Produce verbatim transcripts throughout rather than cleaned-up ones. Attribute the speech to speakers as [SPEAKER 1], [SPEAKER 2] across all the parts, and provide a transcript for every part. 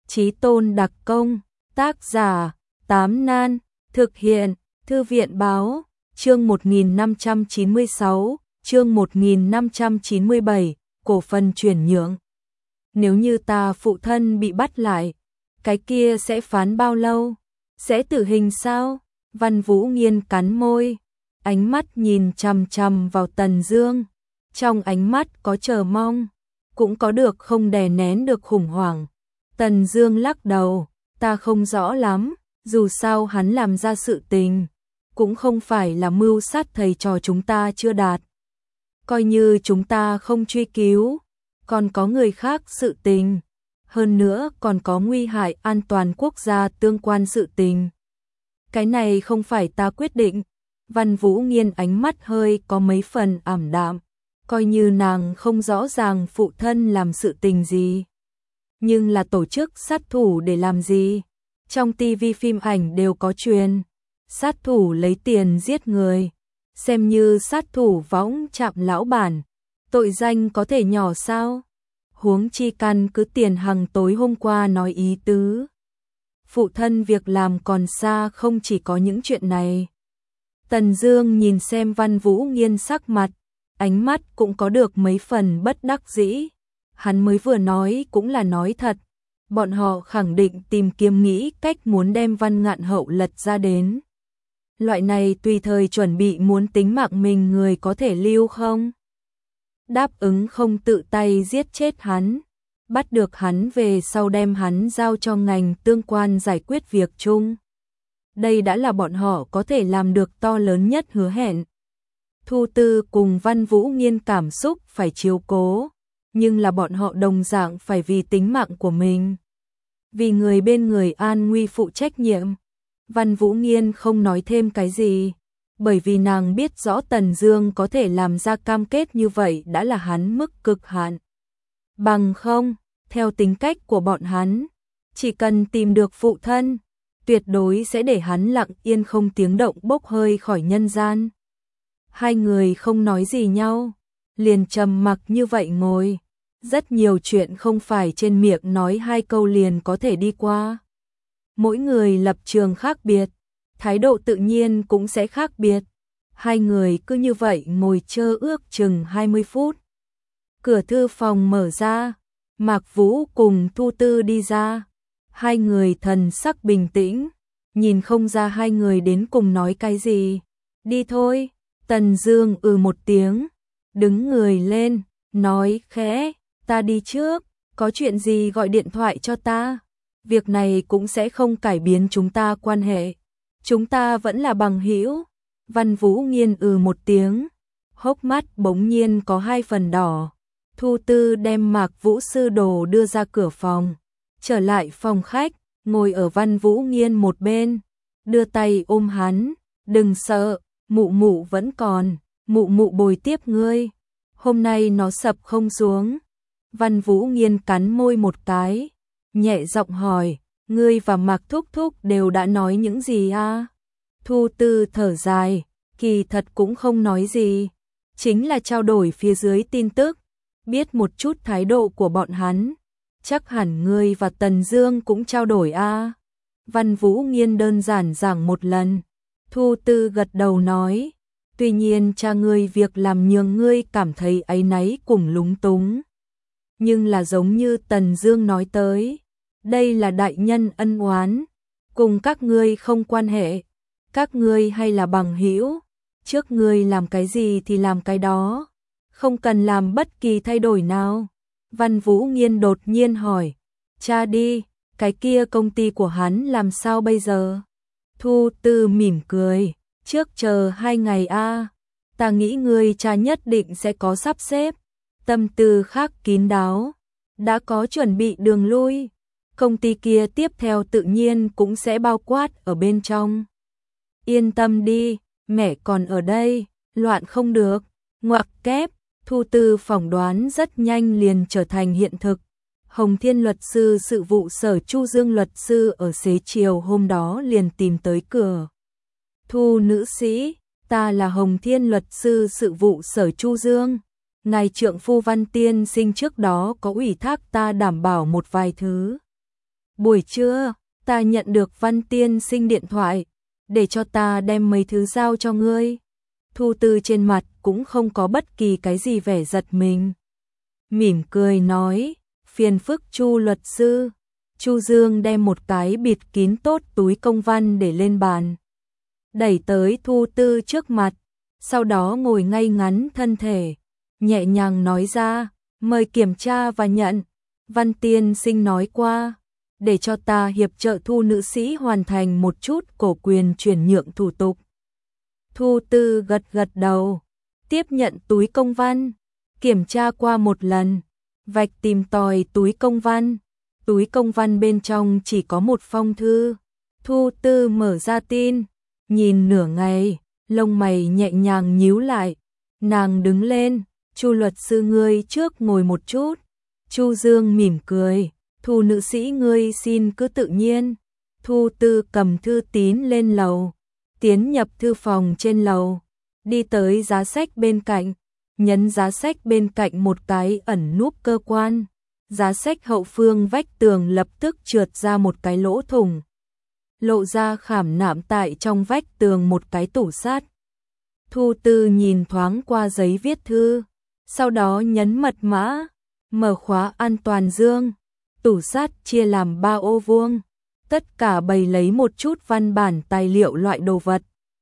[SPEAKER 1] Chí Tôn đặc công, tác giả, Tám Nan, thực hiện, Thư viện báo, chương một nghìn năm trăm chín mươi sáu, chương một nghìn năm trăm chín mươi bảy, cổ phần chuyển nhượng. Nếu như ta phụ thân bị bắt lại, cái kia sẽ phán bao lâu? Sẽ tử hình sao? Văn Vũ Nghiên cắn môi, ánh mắt nhìn chằm chằm vào Tần Dương, trong ánh mắt có chờ mong, cũng có được không đè nén được khủng hoảng. Tần Dương lắc đầu, ta không rõ lắm, dù sao hắn làm ra sự tình, cũng không phải là mưu sát thầy trò chúng ta chưa đạt. Coi như chúng ta không truy cứu, còn có người khác sự tình, hơn nữa còn có nguy hại an toàn quốc gia tương quan sự tình. Cái này không phải ta quyết định. Văn Vũ Nghiên ánh mắt hơi có mấy phần ảm đạm, coi như nàng không rõ ràng phụ thân làm sự tình gì. Nhưng là tổ chức sát thủ để làm gì? Trong tivi phim ảnh đều có truyền, sát thủ lấy tiền giết người, xem như sát thủ võng chạm lão bản, tội danh có thể nhỏ sao? Huống chi căn cứ Tiền Hằng tối hôm qua nói ý tứ. Phụ thân việc làm còn xa không chỉ có những chuyện này. Tần Dương nhìn xem Văn Vũ Nghiên sắc mặt, ánh mắt cũng có được mấy phần bất đắc dĩ. Hắn mới vừa nói cũng là nói thật, bọn họ khẳng định tìm kiếm nghĩ cách muốn đem Văn Ngạn Hậu lật ra đến. Loại này tùy thời chuẩn bị muốn tính mạng mình người có thể lưu không? Đáp ứng không tự tay giết chết hắn, bắt được hắn về sau đem hắn giao cho ngành tương quan giải quyết việc chung. Đây đã là bọn họ có thể làm được to lớn nhất hứa hẹn. Thu Tư cùng Văn Vũ Nghiên cảm xúc phải chiếu cố, nhưng là bọn họ đồng dạng phải vì tính mạng của mình, vì người bên người an nguy phụ trách nhiệm. Văn Vũ Nghiên không nói thêm cái gì, bởi vì nàng biết rõ Tần Dương có thể làm ra cam kết như vậy đã là hắn mức cực hạn. Bằng không, theo tính cách của bọn hắn, chỉ cần tìm được phụ thân, tuyệt đối sẽ để hắn lặng yên không tiếng động bốc hơi khỏi nhân gian. Hai người không nói gì nhau, liền trầm mặc như vậy ngồi. Rất nhiều chuyện không phải trên miệng nói hai câu liền có thể đi qua. Mỗi người lập trường khác biệt, thái độ tự nhiên cũng sẽ khác biệt. Hai người cứ như vậy ngồi chơ ước chừng hai mươi phút. Cửa thư phòng mở ra, Mạc Vũ cùng Thu Tư đi ra. Hai người thần sắc bình tĩnh, nhìn không ra hai người đến cùng nói cái gì. Đi thôi. Tần Dương ừ một tiếng, đứng người lên, nói khẽ, ta đi trước, có chuyện gì gọi điện thoại cho ta. Việc này cũng sẽ không cải biến chúng ta quan hệ, chúng ta vẫn là bằng hữu. Văn Vũ Nghiên ừ một tiếng, hốc mắt bỗng nhiên có hai phần đỏ. Thu Tư đem Mạc Vũ sư đồ đưa ra cửa phòng, trở lại phòng khách, ngồi ở Văn Vũ Nghiên một bên, đưa tay ôm hắn, đừng sợ, mụ mụ vẫn còn, mụ mụ bồi tiếp ngươi, hôm nay nó sập không xuống. Văn Vũ Nghiên cắn môi một cái, nhẹ giọng hỏi, ngươi và Mạc Thúc Thúc đều đã nói những gì a? Thu Tư thở dài, kỳ thật cũng không nói gì, chính là trao đổi phía dưới tin tức, biết một chút thái độ của bọn hắn, chắc hẳn ngươi và Tần Dương cũng trao đổi a. Văn Vũ Nghiên đơn giản giảng một lần. Thu Tư gật đầu nói, tuy nhiên cha ngươi việc làm nhường ngươi cảm thấy áy náy cùng lúng túng. Nhưng là giống như Tần Dương nói tới, đây là đại nhân ân oán, cùng các ngươi không quan hệ, các ngươi hay là bằng hữu, trước ngươi làm cái gì thì làm cái đó, không cần làm bất kỳ thay đổi nào. Văn Vũ Nghiên đột nhiên hỏi, cha đi, cái kia công ty của hắn làm sao bây giờ? Thu Tư mỉm cười, trước chờ hai ngày a, ta nghĩ ngươi cha nhất định sẽ có sắp xếp, tâm tư khác kín đáo, đã có chuẩn bị đường lui, công ty kia tiếp theo tự nhiên cũng sẽ bao quát ở bên trong. Yên tâm đi, mẹ còn ở đây, loạn không được. Ngoặc kép, Thu Tư phỏng đoán rất nhanh liền trở thành hiện thực. Hồng Thiên luật sư sự vụ sở Chu Dương luật sư ở xế chiều hôm đó liền tìm tới cửa. Thu nữ sĩ, ta là Hồng Thiên luật sư sự vụ sở Chu Dương. Ngài trượng phu Văn tiên sinh trước đó có ủy thác ta đảm bảo một vài thứ. Buổi trưa, ta nhận được Văn tiên sinh điện thoại, để cho ta đem mấy thứ giao cho ngươi. Thu Tư trên mặt cũng không có bất kỳ cái gì vẻ giật mình. Mỉm cười nói, phiền phức Chu luật sư. Chu Dương đem một cái bịt kín tốt túi công văn để lên bàn, đẩy tới Thu Tư trước mặt, sau đó ngồi ngay ngắn thân thể, nhẹ nhàng nói ra, mời kiểm tra và nhận. Văn tiên sinh nói qua, để cho ta hiệp trợ Thu nữ sĩ hoàn thành một chút cổ quyền chuyển nhượng thủ tục. Thu Tư gật gật đầu, tiếp nhận túi công văn, kiểm tra qua một lần, vạch tìm tòi túi công văn. Túi công văn bên trong chỉ có một phong thư. Thu Tư mở ra tin, nhìn nửa ngày, lông mày nhẹ nhàng nhíu lại. Nàng đứng lên, Chu luật sư ngươi trước ngồi một chút. Chu Dương mỉm cười, Thu nữ sĩ ngươi xin cứ tự nhiên. Thu Tư cầm thư tín lên lầu, tiến nhập thư phòng trên lầu, đi tới giá sách bên cạnh, nhấn giá sách bên cạnh một cái ẩn núp cơ quan. Giá sách hậu phương vách tường lập tức trượt ra một cái lỗ thủng, lộ ra khảm nạm tại trong vách tường một cái tủ sắt. Thu Tư nhìn thoáng qua giấy viết thư, sau đó nhấn mật mã, mở khóa an toàn dương. Tủ sắt chia làm ba ô vuông, tất cả bày lấy một chút văn bản tài liệu loại đồ vật.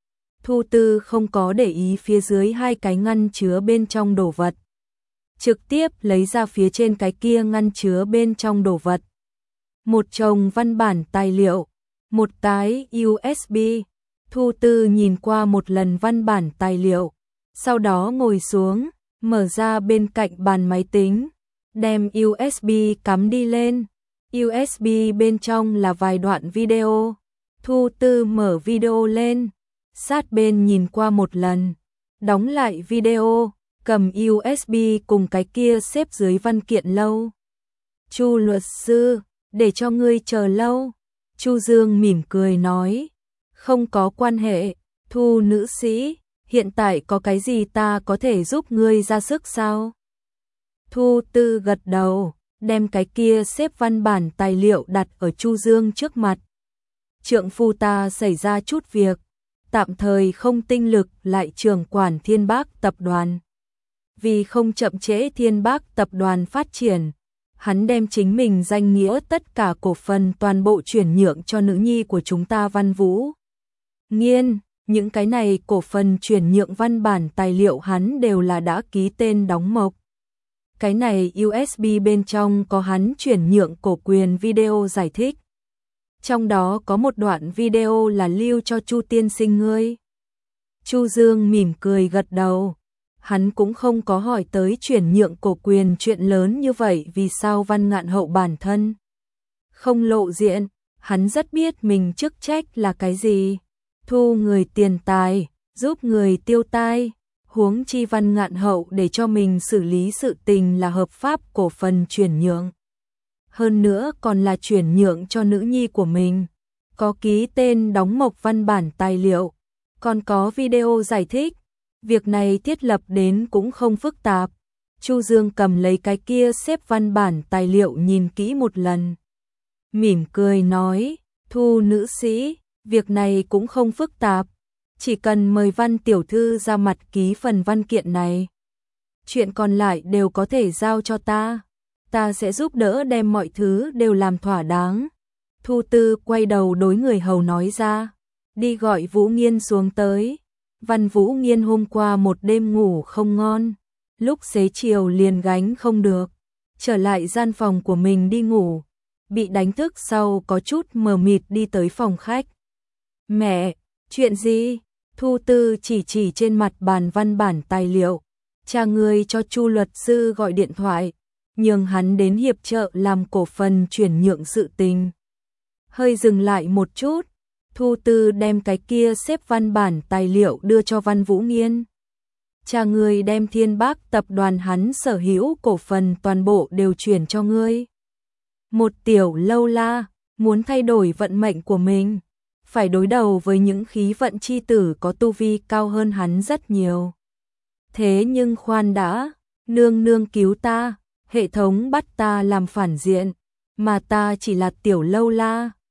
[SPEAKER 1] Thu Tư không có để ý phía dưới hai cái ngăn chứa bên trong đồ vật, trực tiếp lấy ra phía trên cái kia ngăn chứa bên trong đồ vật. Một chồng văn bản tài liệu, một cái u ét bê. Thu Tư nhìn qua một lần văn bản tài liệu, sau đó ngồi xuống, mở ra bên cạnh bàn máy tính, đem u ét bê cắm đi lên. u ét bê bên trong là vài đoạn video. Thu Tư mở video lên, sát bên nhìn qua một lần, đóng lại video, cầm u ét bê cùng cái kia xếp dưới văn kiện lâu. Chu luật sư, để cho ngươi chờ lâu. Chu Dương mỉm cười nói, không có quan hệ, Thu nữ sĩ, hiện tại có cái gì ta có thể giúp ngươi ra sức sao? Thu Tư gật đầu, đem cái kia xếp văn bản tài liệu đặt ở Chu Dương trước mặt. Trượng phu ta xảy ra chút việc, tạm thời không tinh lực lại trưởng quản Thiên Bác tập đoàn. Vì không chậm trễ Thiên Bác tập đoàn phát triển, hắn đem chính mình danh nghĩa tất cả cổ phần toàn bộ chuyển nhượng cho nữ nhi của chúng ta Văn Vũ Nghiên. Những cái này cổ phần chuyển nhượng văn bản tài liệu hắn đều là đã ký tên đóng mộc. Cái này u ét bê bên trong có hắn chuyển nhượng cổ quyền video giải thích. Trong đó có một đoạn video là lưu cho Chu tiên sinh ngươi. Chu Dương mỉm cười gật đầu. Hắn cũng không có hỏi tới chuyển nhượng cổ quyền chuyện lớn như vậy vì sao Văn Ngạn Hậu bản thân không lộ diện. Hắn rất biết mình chức trách là cái gì. Thu người tiền tài, giúp người tiêu tai. Huống chi Văn Ngạn Hậu để cho mình xử lý sự tình là hợp pháp cổ phần chuyển nhượng. Hơn nữa còn là chuyển nhượng cho nữ nhi của mình. Có ký tên đóng mộc văn bản tài liệu, còn có video giải thích. Việc này thiết lập đến cũng không phức tạp. Chu Dương cầm lấy cái kia xếp văn bản tài liệu nhìn kỹ một lần. Mỉm cười nói, Thu nữ sĩ, việc này cũng không phức tạp. Chỉ cần mời Văn tiểu thư ra mặt ký phần văn kiện này. Chuyện còn lại đều có thể giao cho ta. Ta sẽ giúp đỡ đem mọi thứ đều làm thỏa đáng. Thu Tư quay đầu đối người hầu nói ra, đi gọi Vũ Nghiên xuống tới. Văn Vũ Nghiên hôm qua một đêm ngủ không ngon, lúc xế chiều liền gánh không được, trở lại gian phòng của mình đi ngủ, bị đánh thức sau có chút mờ mịt đi tới phòng khách. Mẹ, chuyện gì? Thu Tư chỉ chỉ trên mặt bàn văn bản tài liệu. Cha ngươi cho Chu luật sư gọi điện thoại, nhường hắn đến hiệp trợ làm cổ phần chuyển nhượng sự tình. Hơi dừng lại một chút, Thu Tư đem cái kia xếp văn bản tài liệu đưa cho Văn Vũ Nghiên. Cha ngươi đem Thiên Bác tập đoàn hắn sở hữu cổ phần toàn bộ đều chuyển cho ngươi. Một tiểu lâu la, muốn thay đổi vận mệnh của mình, phải đối đầu với những khí vận chi tử có tu vi cao hơn hắn rất nhiều. Thế nhưng khoan đã, nương nương cứu ta, hệ thống bắt ta làm phản diện, mà ta chỉ là tiểu lâu la.